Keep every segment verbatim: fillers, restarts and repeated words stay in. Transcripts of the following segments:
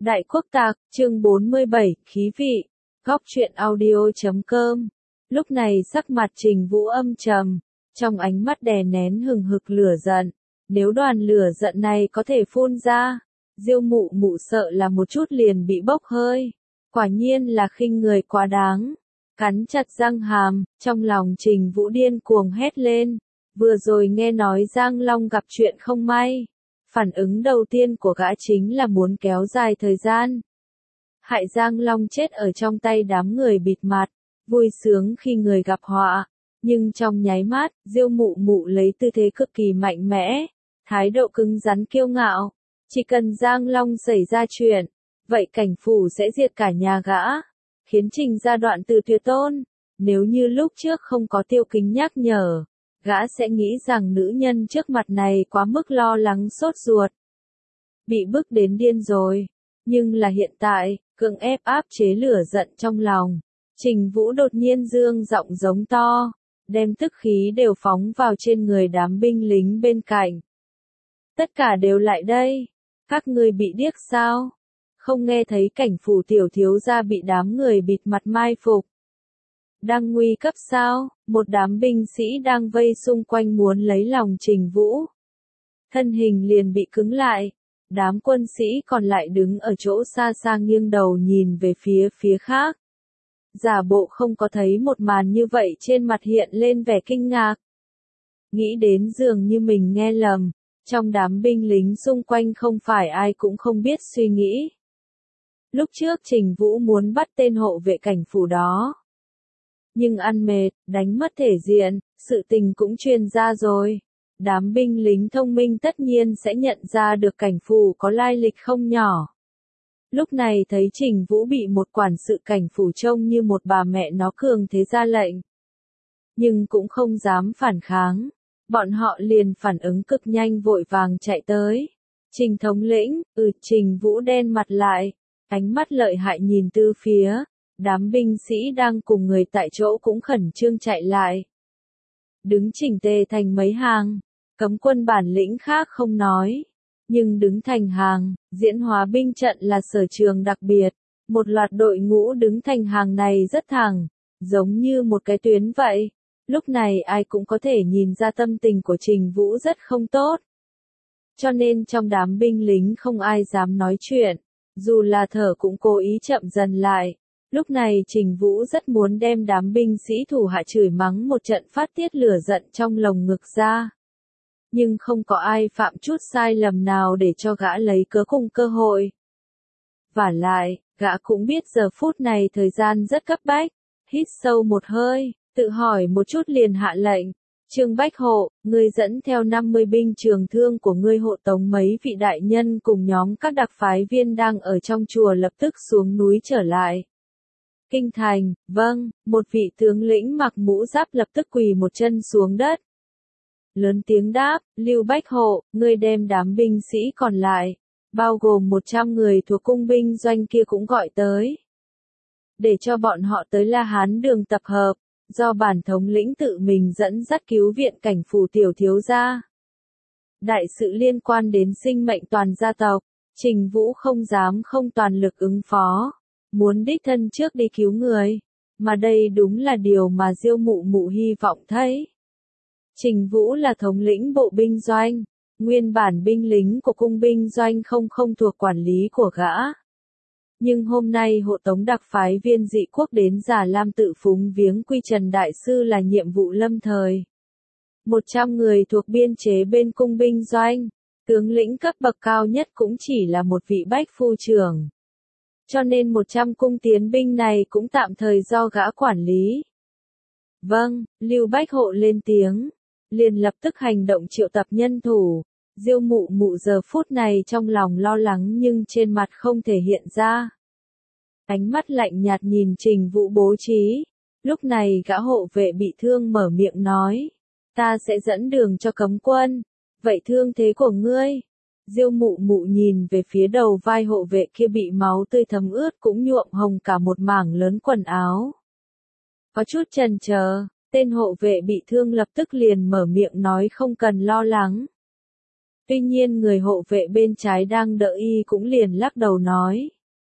Đại Quốc Tạc, chương bốn mươi bảy, khí vị. Góc truyện audio.com. Lúc này sắc mặt Trình Vũ âm trầm, trong ánh mắt đè nén hừng hực lửa giận. Nếu đoàn lửa giận này có thể phun ra, Diêu Mụ Mụ sợ là một chút liền bị bốc hơi. Quả nhiên là khinh người quá đáng. Cắn chặt răng hàm, trong lòng Trình Vũ điên cuồng hét lên. Vừa rồi nghe nói Giang Long gặp chuyện không may. Phản ứng đầu tiên của gã chính là muốn kéo dài thời gian. Hại Giang Long chết ở trong tay đám người bịt mặt, vui sướng khi người gặp họa. Nhưng trong nháy mắt, Diêu Mụ Mụ lấy tư thế cực kỳ mạnh mẽ, thái độ cứng rắn kiêu ngạo. Chỉ cần Giang Long xảy ra chuyện, vậy cảnh phủ sẽ diệt cả nhà gã, khiến Trình gia đoạn từ tuyệt tôn. Nếu như lúc trước không có Tiêu Kính nhắc nhở, gã sẽ nghĩ rằng nữ nhân trước mặt này quá mức lo lắng sốt ruột. Bị bức đến điên rồi. Nhưng là hiện tại, cưỡng ép áp chế lửa giận trong lòng. Trình Vũ đột nhiên dương giọng giống to, đem tức khí đều phóng vào trên người đám binh lính bên cạnh. Tất cả đều lại đây. Các ngươi bị điếc sao? Không nghe thấy cảnh phủ tiểu thiếu gia bị đám người bịt mặt mai phục. Đang nguy cấp sao? Một đám binh sĩ đang vây xung quanh muốn lấy lòng Trình Vũ. Thân hình liền bị cứng lại. Đám quân sĩ còn lại đứng ở chỗ xa xa nghiêng đầu nhìn về phía phía khác. Giả bộ không có thấy một màn như vậy, trên mặt hiện lên vẻ kinh ngạc. Nghĩ đến dường như mình nghe lầm. Trong đám binh lính xung quanh không phải ai cũng không biết suy nghĩ. Lúc trước Trình Vũ muốn bắt tên hộ vệ cảnh phủ đó. Nhưng ăn mệt, đánh mất thể diện, sự tình cũng truyền ra rồi. Đám binh lính thông minh tất nhiên sẽ nhận ra được cảnh phủ có lai lịch không nhỏ. Lúc này thấy Trình Vũ bị một quản sự cảnh phủ trông như một bà mẹ nó cường thế ra lệnh. Nhưng cũng không dám phản kháng. Bọn họ liền phản ứng cực nhanh vội vàng chạy tới. Trình thống lĩnh, ừ, Trình Vũ đen mặt lại, ánh mắt lợi hại nhìn từ phía. Đám binh sĩ đang cùng người tại chỗ cũng khẩn trương chạy lại. Đứng chỉnh tề thành mấy hàng, cấm quân bản lĩnh khác không nói. Nhưng đứng thành hàng, diễn hóa binh trận là sở trường đặc biệt. Một loạt đội ngũ đứng thành hàng này rất thẳng, giống như một cái tuyến vậy. Lúc này ai cũng có thể nhìn ra tâm tình của Trình Vũ rất không tốt. Cho nên trong đám binh lính không ai dám nói chuyện, dù là thở cũng cố ý chậm dần lại. Lúc này Trình Vũ rất muốn đem đám binh sĩ thủ hạ chửi mắng một trận phát tiết lửa giận trong lồng ngực ra. Nhưng không có ai phạm chút sai lầm nào để cho gã lấy cớ cùng cơ hội. Vả lại, gã cũng biết giờ phút này thời gian rất cấp bách. Hít sâu một hơi, tự hỏi một chút liền hạ lệnh. Trương Bách Hộ, ngươi dẫn theo năm mươi binh trường thương của ngươi hộ tống mấy vị đại nhân cùng nhóm các đặc phái viên đang ở trong chùa lập tức xuống núi trở lại. Kinh thành, vâng, một vị tướng lĩnh mặc mũ giáp lập tức quỳ một chân xuống đất. Lớn tiếng đáp, Lưu Bách Hộ, ngươi đem đám binh sĩ còn lại, bao gồm một trăm người thuộc cung binh doanh kia cũng gọi tới. Để cho bọn họ tới La Hán đường tập hợp, do bản thống lĩnh tự mình dẫn dắt cứu viện cảnh phủ tiểu thiếu gia. Đại sự liên quan đến sinh mệnh toàn gia tộc, Trình Vũ không dám không toàn lực ứng phó. Muốn đích thân trước đi cứu người, mà đây đúng là điều mà Diêu Mụ Mụ hy vọng thấy. Trình Vũ là thống lĩnh bộ binh doanh, nguyên bản binh lính của cung binh doanh không không thuộc quản lý của gã. Nhưng hôm nay hộ tống đặc phái viên dị quốc đến Già Lam tự phúng viếng Quy Trần Đại Sư là nhiệm vụ lâm thời. một trăm người thuộc biên chế bên cung binh doanh, tướng lĩnh cấp bậc cao nhất cũng chỉ là một vị bách phu trưởng. Cho nên một trăm cung tiến binh này cũng tạm thời do gã quản lý. Vâng, Lưu Bách Hộ lên tiếng, liền lập tức hành động triệu tập nhân thủ. Diêu Mụ Mụ giờ phút này trong lòng lo lắng nhưng trên mặt không thể hiện ra. Ánh mắt lạnh nhạt nhìn Trình Vũ bố trí. Lúc này gã hộ vệ bị thương mở miệng nói, ta sẽ dẫn đường cho cấm quân. Vậy thương thế của ngươi? Diêu Mụ Mụ nhìn về phía đầu vai hộ vệ kia bị máu tươi thấm ướt cũng nhuộm hồng cả một mảng lớn quần áo. Có chút chần chờ, tên hộ vệ bị thương lập tức liền mở miệng nói không cần lo lắng. Tuy nhiên người hộ vệ bên trái đang đợi y cũng liền lắc đầu nói.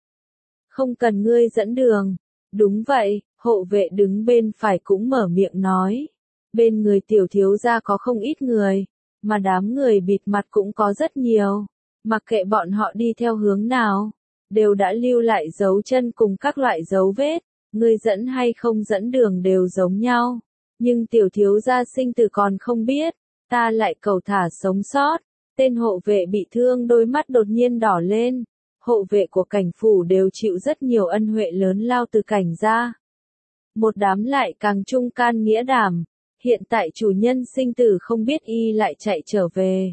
Không cần ngươi dẫn đường. Đúng vậy, hộ vệ đứng bên phải cũng mở miệng nói. Bên người tiểu thiếu gia có không ít người, mà đám người bịt mặt cũng có rất nhiều. Mặc kệ bọn họ đi theo hướng nào, đều đã lưu lại dấu chân cùng các loại dấu vết. Ngươi dẫn hay không dẫn đường đều giống nhau. Nhưng tiểu thiếu gia sinh tử còn không biết, ta lại cầu thả sống sót. Tên hộ vệ bị thương đôi mắt đột nhiên đỏ lên. Hộ vệ của cảnh phủ đều chịu rất nhiều ân huệ lớn lao từ cảnh gia. Một đám lại càng trung can nghĩa đảm. Hiện tại chủ nhân sinh tử không biết y lại chạy trở về.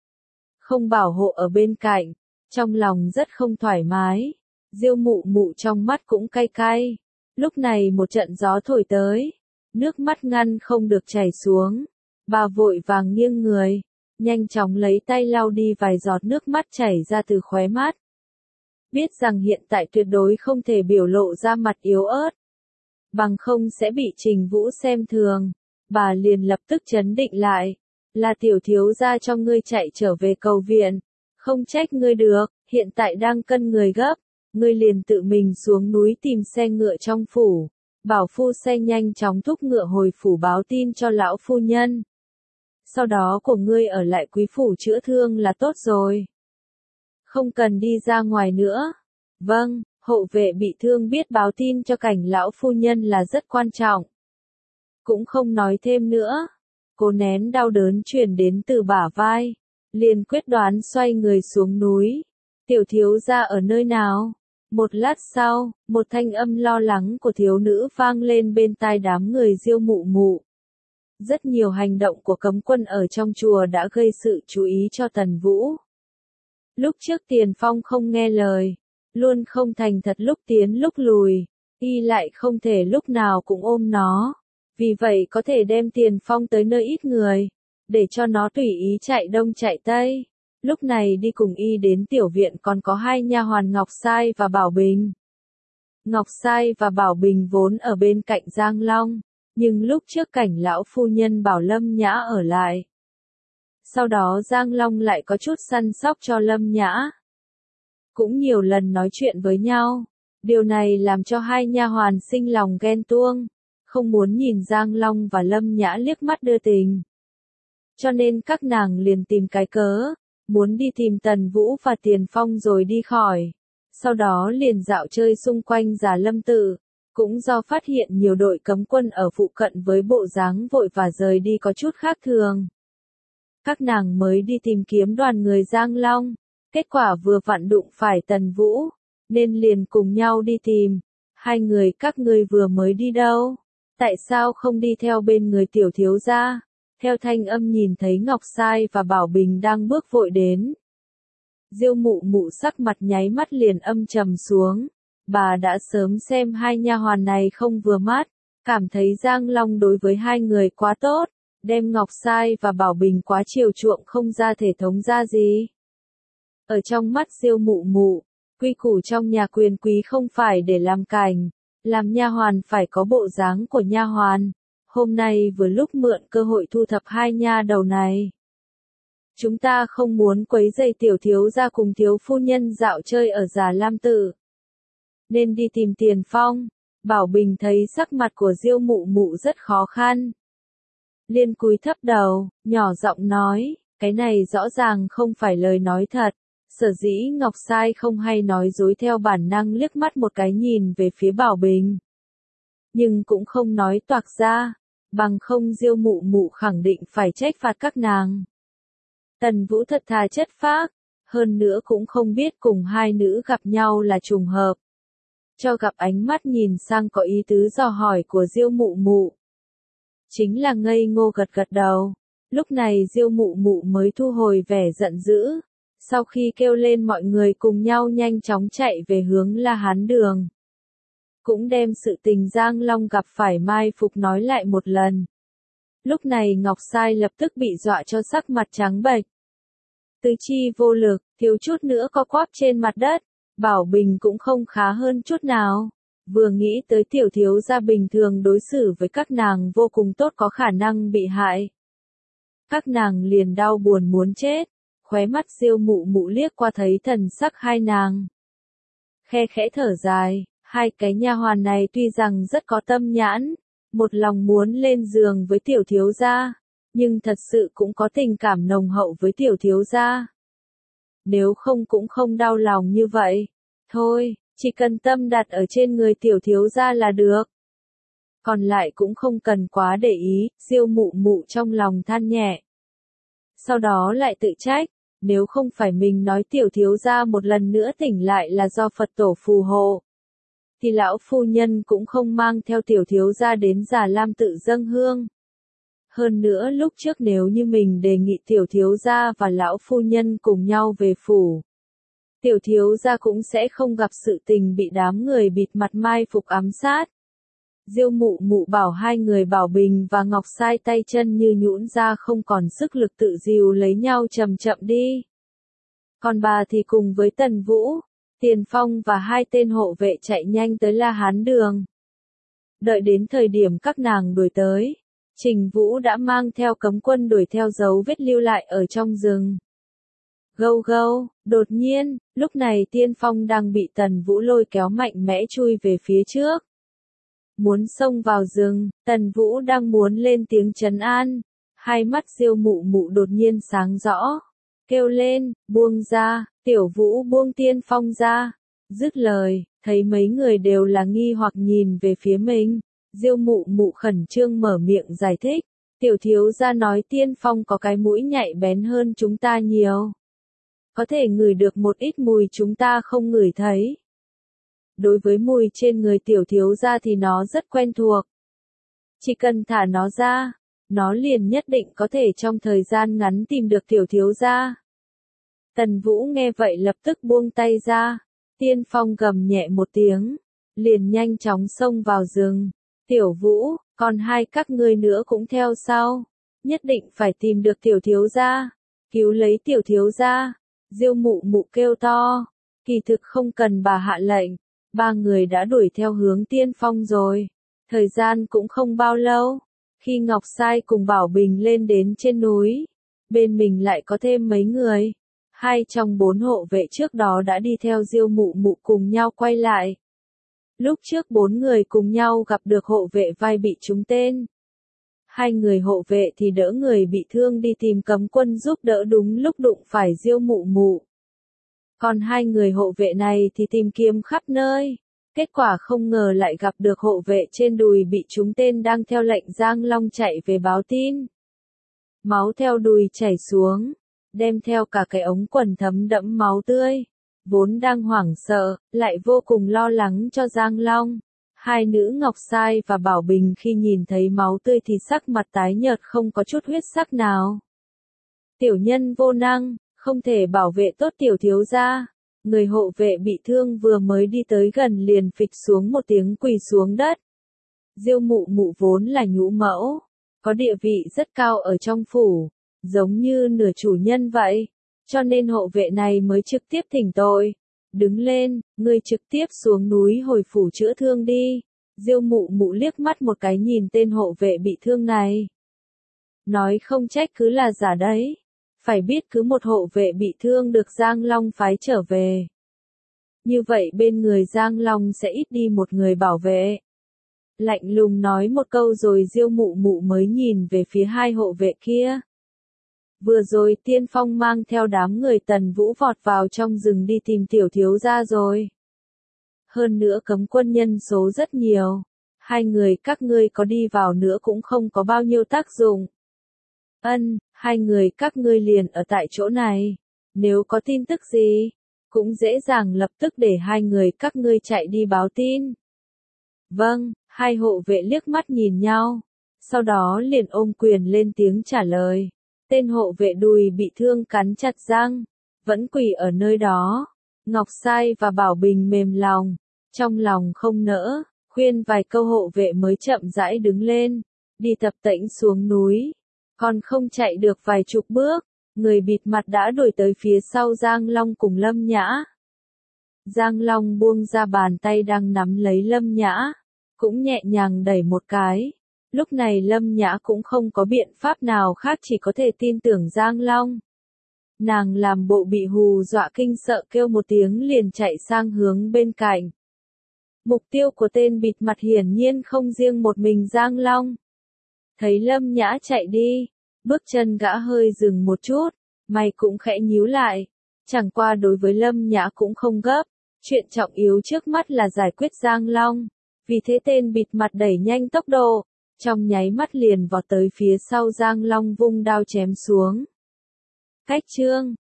Không bảo hộ ở bên cạnh. Trong lòng rất không thoải mái. Diêu mụ mụ trong mắt cũng cay cay. Lúc này một trận gió thổi tới. Nước mắt ngăn không được chảy xuống. Bà vội vàng nghiêng người. Nhanh chóng lấy tay lau đi vài giọt nước mắt chảy ra từ khóe mắt. Biết rằng hiện tại tuyệt đối không thể biểu lộ ra mặt yếu ớt. Bằng không sẽ bị Trình Vũ xem thường. Bà liền lập tức trấn định lại. Là tiểu thiếu gia cho ngươi chạy trở về cầu viện. Không trách ngươi được, hiện tại đang cân người gấp. Ngươi liền tự mình xuống núi tìm xe ngựa trong phủ. Bảo phu xe nhanh chóng thúc ngựa hồi phủ báo tin cho lão phu nhân. Sau đó của ngươi ở lại quý phủ chữa thương là tốt rồi. Không cần đi ra ngoài nữa. Vâng, hộ vệ bị thương biết báo tin cho cảnh lão phu nhân là rất quan trọng. Cũng không nói thêm nữa. Cô nén đau đớn truyền đến từ bả vai. Liền quyết đoán xoay người xuống núi. Tiểu thiếu gia ở nơi nào? Một lát sau, một thanh âm lo lắng của thiếu nữ vang lên bên tai đám người Diêu mụ mụ. Rất nhiều hành động của cấm quân ở trong chùa đã gây sự chú ý cho Tần Vũ. Lúc trước Tiền Phong không nghe lời, luôn không thành thật lúc tiến lúc lùi, y lại không thể lúc nào cũng ôm nó. Vì vậy có thể đem Tiền Phong tới nơi ít người, để cho nó tùy ý chạy đông chạy tây. Lúc này đi cùng y đến tiểu viện còn có hai nha hoàn Ngọc Sai và Bảo Bình. Ngọc Sai và Bảo Bình vốn ở bên cạnh Giang Long, nhưng lúc trước cảnh lão phu nhân bảo Lâm Nhã ở lại. Sau đó Giang Long lại có chút săn sóc cho Lâm Nhã. Cũng nhiều lần nói chuyện với nhau, điều này làm cho hai nha hoàn sinh lòng ghen tuông, không muốn nhìn Giang Long và Lâm Nhã liếc mắt đưa tình. Cho nên các nàng liền tìm cái cớ, muốn đi tìm Tần Vũ và Tiền Phong rồi đi khỏi. Sau đó liền dạo chơi xung quanh Già Lâm Tự, cũng do phát hiện nhiều đội cấm quân ở phụ cận với bộ dáng vội và rời đi có chút khác thường. Các nàng mới đi tìm kiếm đoàn người Giang Long, kết quả vừa vặn đụng phải Tần Vũ, nên liền cùng nhau đi tìm. Hai người các ngươi vừa mới đi đâu? Tại sao không đi theo bên người tiểu thiếu gia? Theo thanh âm nhìn thấy Ngọc Sai và Bảo Bình đang bước vội đến. Diêu mụ mụ sắc mặt nháy mắt liền âm trầm xuống. Bà đã sớm xem hai nha hoàn này không vừa mắt, cảm thấy Giang Long đối với hai người quá tốt, đem Ngọc Sai và Bảo Bình quá chiều chuộng không ra thể thống ra gì. Ở trong mắt Diêu mụ mụ, quy củ trong nhà quyền quý không phải để làm cảnh, làm nha hoàn phải có bộ dáng của nha hoàn. Hôm nay vừa lúc mượn cơ hội thu thập hai nha đầu này. Chúng ta không muốn quấy rầy tiểu thiếu gia cùng thiếu phu nhân dạo chơi ở Già Lam Tự, nên đi tìm Tiền Phong. Bảo Bình thấy sắc mặt của Diêu mụ mụ rất khó khăn, liền cúi thấp đầu, nhỏ giọng nói, cái này rõ ràng không phải lời nói thật. Sở dĩ Ngọc Sai không hay nói dối theo bản năng liếc mắt một cái nhìn về phía Bảo Bình, nhưng cũng không nói toạc ra, bằng không Diêu mụ mụ khẳng định phải trách phạt các nàng. Tần Vũ thật thà chất phác, hơn nữa cũng không biết cùng hai nữ gặp nhau là trùng hợp. Cho gặp ánh mắt nhìn sang có ý tứ dò hỏi của Diêu mụ mụ. Chính là ngây ngô gật gật đầu. Lúc này Diêu mụ mụ mới thu hồi vẻ giận dữ. Sau khi kêu lên mọi người cùng nhau nhanh chóng chạy về hướng La Hán Đường. Cũng đem sự tình Giang Long gặp phải mai phục nói lại một lần. Lúc này Ngọc Sai lập tức bị dọa cho sắc mặt trắng bệch. Tứ chi vô lực, thiếu chút nữa co quắp trên mặt đất. Bảo Bình cũng không khá hơn chút nào. Vừa nghĩ tới tiểu thiếu gia bình thường đối xử với các nàng vô cùng tốt có khả năng bị hại. Các nàng liền đau buồn muốn chết. khóe mắt Diêu Mụ Mụ liếc qua thấy thần sắc hai nàng. Khe khẽ thở dài, hai cái nha hoàn này tuy rằng rất có tâm nhãn, một lòng muốn lên giường với tiểu thiếu gia, nhưng thật sự cũng có tình cảm nồng hậu với tiểu thiếu gia. Nếu không cũng không đau lòng như vậy. Thôi, chỉ cần tâm đặt ở trên người tiểu thiếu gia là được. Còn lại cũng không cần quá để ý, Diêu Mụ Mụ trong lòng than nhẹ. Sau đó lại tự trách, nếu không phải mình nói tiểu thiếu gia một lần nữa tỉnh lại là do Phật tổ phù hộ, thì lão phu nhân cũng không mang theo tiểu thiếu gia đến Già Lam tự dâng hương. Hơn nữa lúc trước nếu như mình đề nghị tiểu thiếu gia và lão phu nhân cùng nhau về phủ, tiểu thiếu gia cũng sẽ không gặp sự tình bị đám người bịt mặt mai phục ám sát. Diêu Mụ Mụ bảo hai người Bảo Bình và Ngọc Sai tay chân như nhũn ra không còn sức lực tự dìu lấy nhau chậm chậm đi. Còn bà thì cùng với Tần Vũ, Tiền Phong và hai tên hộ vệ chạy nhanh tới La Hán Đường. Đợi đến thời điểm các nàng đuổi tới, Trình Vũ đã mang theo cấm quân đuổi theo dấu vết lưu lại ở trong rừng. Gâu gâu, đột nhiên, lúc này Tiên Phong đang bị Tần Vũ lôi kéo mạnh mẽ chui về phía trước. Muốn xông vào rừng, Tần Vũ đang muốn lên tiếng trấn an, hai mắt Diêu Mụ Mụ đột nhiên sáng rõ, kêu lên, buông ra, Tiểu Vũ buông Tiên Phong ra. Dứt lời, thấy mấy người đều là nghi hoặc nhìn về phía mình, Diêu Mụ Mụ khẩn trương mở miệng giải thích, tiểu thiếu gia nói Tiên Phong có cái mũi nhạy bén hơn chúng ta nhiều. Có thể ngửi được một ít mùi chúng ta không ngửi thấy. Đối với mùi trên người tiểu thiếu gia thì nó rất quen thuộc. Chỉ cần thả nó ra, nó liền nhất định có thể trong thời gian ngắn tìm được tiểu thiếu gia. Tần Vũ nghe vậy lập tức buông tay ra, Tiên Phong gầm nhẹ một tiếng, liền nhanh chóng xông vào rừng. Tiểu Vũ, còn hai các ngươi nữa cũng theo sau, nhất định phải tìm được tiểu thiếu gia, cứu lấy tiểu thiếu gia. Diêu Mụ Mụ kêu to, kỳ thực không cần bà hạ lệnh, ba người đã đuổi theo hướng Tiên Phong rồi. Thời gian cũng không bao lâu, khi Ngọc Sai cùng Bảo Bình lên đến trên núi, bên mình lại có thêm mấy người. Hai trong bốn hộ vệ trước đó đã đi theo Diêu Mụ Mụ cùng nhau quay lại. Lúc trước bốn người cùng nhau gặp được hộ vệ vai bị trúng tên. Hai người hộ vệ thì đỡ người bị thương đi tìm cấm quân giúp đỡ đúng lúc đụng phải Diêu Mụ Mụ. Còn hai người hộ vệ này thì tìm kiếm khắp nơi. Kết quả không ngờ lại gặp được hộ vệ trên đùi bị trúng tên đang theo lệnh Giang Long chạy về báo tin. Máu theo đùi chảy xuống, đem theo cả cái ống quần thấm đẫm máu tươi. Vốn đang hoảng sợ, lại vô cùng lo lắng cho Giang Long. Hai nữ Ngọc Sai và Bảo Bình khi nhìn thấy máu tươi thì sắc mặt tái nhợt không có chút huyết sắc nào. Tiểu nhân vô năng, không thể bảo vệ tốt tiểu thiếu gia. Người hộ vệ bị thương vừa mới đi tới gần liền phịch xuống một tiếng quỳ xuống đất. Diêu Mụ Mụ vốn là nhũ mẫu, có địa vị rất cao ở trong phủ, giống như nửa chủ nhân vậy, cho nên hộ vệ này mới trực tiếp thỉnh tội. Đứng lên, ngươi trực tiếp xuống núi hồi phủ chữa thương đi. Diêu Mụ Mụ liếc mắt một cái nhìn tên hộ vệ bị thương này. Nói không trách cứ là giả đấy. Phải biết cứ một hộ vệ bị thương được Giang Long phái trở về. Như vậy bên người Giang Long sẽ ít đi một người bảo vệ. Lạnh lùng nói một câu rồi Diêu Mụ Mụ mới nhìn về phía hai hộ vệ kia. Vừa rồi Tiên Phong mang theo đám người Tần Vũ vọt vào trong rừng đi tìm tiểu thiếu gia rồi. Hơn nữa cấm quân nhân số rất nhiều. Hai người các ngươi có đi vào nữa cũng không có bao nhiêu tác dụng. Ân, hai người các ngươi liền ở tại chỗ này. Nếu có tin tức gì, cũng dễ dàng lập tức để hai người các ngươi chạy đi báo tin. Vâng, hai hộ vệ liếc mắt nhìn nhau. Sau đó liền ôm quyền lên tiếng trả lời. Tên hộ vệ đùi bị thương cắn chặt răng, vẫn quỳ ở nơi đó. Ngọc Sai và Bảo Bình mềm lòng, trong lòng không nỡ, khuyên vài câu hộ vệ mới chậm rãi đứng lên, đi tập tễnh xuống núi. Còn không chạy được vài chục bước, người bịt mặt đã đuổi tới phía sau Giang Long cùng Lâm Nhã. Giang Long buông ra bàn tay đang nắm lấy Lâm Nhã, cũng nhẹ nhàng đẩy một cái. Lúc này Lâm Nhã cũng không có biện pháp nào khác chỉ có thể tin tưởng Giang Long. Nàng làm bộ bị hù dọa kinh sợ kêu một tiếng liền chạy sang hướng bên cạnh. Mục tiêu của tên bịt mặt hiển nhiên không riêng một mình Giang Long. Thấy Lâm Nhã chạy đi, bước chân gã hơi dừng một chút, mày cũng khẽ nhíu lại. Chẳng qua đối với Lâm Nhã cũng không gấp, chuyện trọng yếu trước mắt là giải quyết Giang Long. Vì thế tên bịt mặt đẩy nhanh tốc độ, trong nháy mắt liền vọt tới phía sau Giang Long vung đao chém xuống. Cách chương